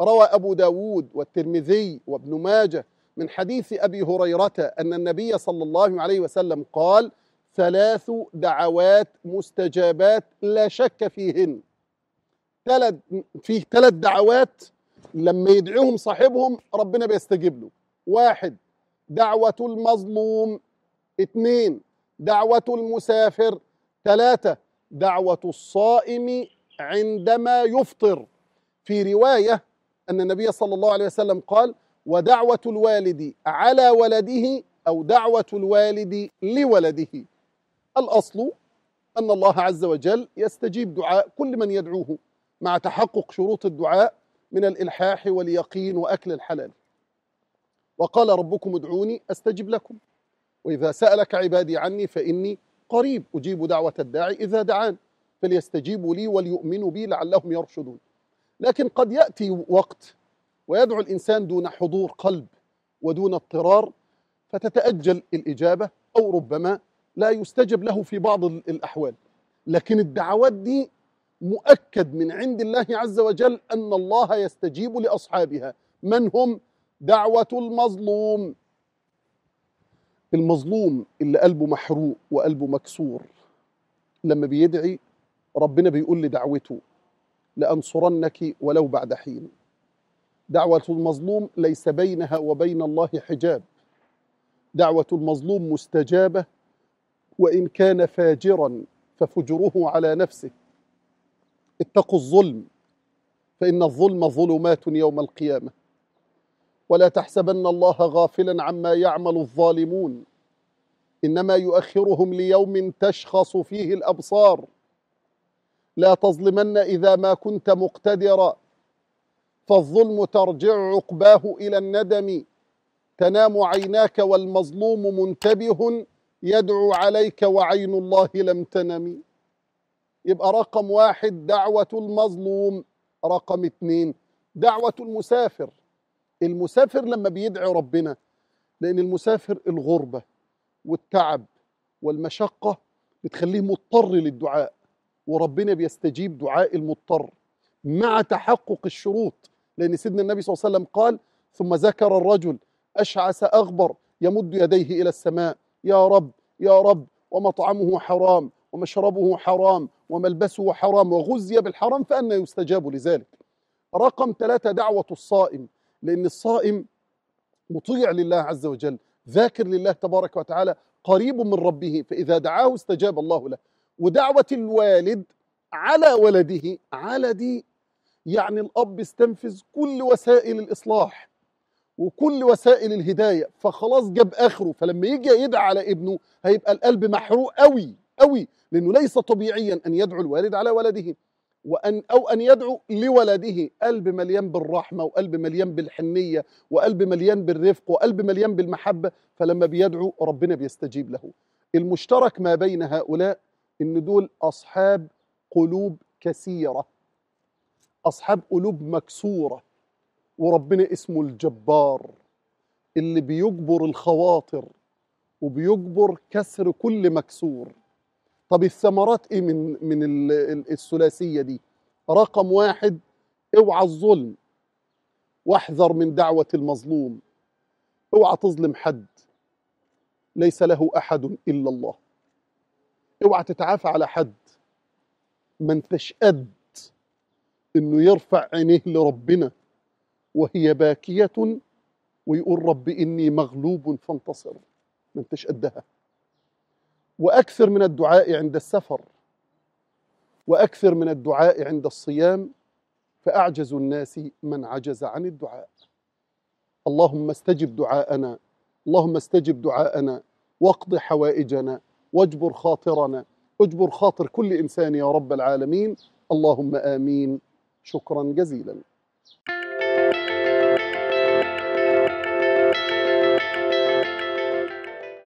روى أبو داود والترمذي وابن ماجه من حديث أبي هريرة أن النبي صلى الله عليه وسلم قال: 3 دعوات مستجابات لا شك فيهن. فيه 3 دعوات لما يدعوهم صاحبهم ربنا بيستجيب له. 1 دعوة المظلوم، 2 دعوة المسافر، 3 دعوة الصائم عندما يفطر. في رواية أن النبي صلى الله عليه وسلم قال: ودعوة الوالد على ولده أو دعوة الوالد لولده. الأصل أن الله عز وجل يستجيب دعاء كل من يدعوه مع تحقق شروط الدعاء من الإلحاح واليقين وأكل الحلال. وقال ربكم ادعوني أستجب لكم، وإذا سألك عبادي عني فإني قريب أجيب دعوة الداعي إذا دعان فليستجيبوا لي وليؤمنوا بي لعلهم يرشدون. لكن قد يأتي وقت ويدعو الإنسان دون حضور قلب ودون اضطرار فتتأجل الإجابة، أو ربما لا يستجب له في بعض الأحوال. لكن الدعوات دي مؤكد من عند الله عز وجل أن الله يستجيب لأصحابها. من هم؟ دعوة المظلوم. المظلوم اللي قلبه محروق وقلبه مكسور لما بيدعي ربنا بيقول لدعوته: لأنصرنك ولو بعد حين. دعوة المظلوم ليس بينها وبين الله حجاب. دعوة المظلوم مستجابة، وإن كان فاجرا ففجره على نفسه. اتقوا الظلم فإن الظلم ظلمات يوم القيامة، ولا تحسبن الله غافلا عما يعمل الظالمون، إنما يؤخرهم ليوم تشخص فيه الأبصار. لا تظلمن إذا ما كنت مقتدرا، فالظلم ترجع عقباه إلى الندم. تنام عيناك والمظلوم منتبه، يدعو عليك وعين الله لم تنم. يبقى رقم 1 دعوة المظلوم. رقم 2 دعوة المسافر. المسافر لما بيدعي ربنا، لأن المسافر الغربة والتعب والمشقة بتخليه مضطر للدعاء، وربنا بيستجيب دعاء المضطر مع تحقق الشروط. لأن سيدنا النبي صلى الله عليه وسلم قال: ثم ذكر الرجل أشعث أغبر يمد يديه إلى السماء: يا رب يا رب، ومطعمه حرام ومشربه حرام وملبسه حرام وغذي بالحرام فأنى يستجاب لذلك. رقم 3 دعوة الصائم، لأن الصائم مطيع لله عز وجل، ذاكر لله تبارك وتعالى، قريب من ربه، فإذا دعاه استجاب الله له. ودعوة الوالد على ولده، على دي يعني الأب استنفذ كل وسائل الإصلاح وكل وسائل الهداية، فخلاص جاب آخره، فلما يجي يدعى على ابنه هيبقى القلب محروق قوي قوي، لأنه ليس طبيعيا أن يدعو الوالد على ولده أو أن يدعو لولده. قلب مليان بالرحمة، وقلب مليان بالحنية، وقلب مليان بالرفق، وقلب مليان بالمحبة، فلما بيدعو ربنا بيستجيب له. المشترك ما بين هؤلاء إن دول أصحاب قلوب كثيرة، أصحاب قلوب مكسورة، وربنا اسمه الجبار اللي بيجبر الخواطر وبيجبر كسر كل مكسور. طب الثمرات ايه من الثلاثية دي؟ رقم 1 اوعى الظلم، واحذر من دعوة المظلوم. اوعى تظلم حد، ليس له أحد إلا الله. اوعى تتعافى على حد، ما انتش قد انه يرفع عينيه لربنا وهي باكية ويقول: رب إني مغلوب فانتصر، ما انتش قدها. وأكثر من الدعاء عند السفر، وأكثر من الدعاء عند الصيام، فأعجز الناس من عجز عن الدعاء. اللهم استجب دعاءنا، اللهم استجب دعاءنا، واقض حوائجنا، واجبر خاطرنا، اجبر خاطر كل إنسان يا رب العالمين. اللهم آمين. شكرا جزيلا.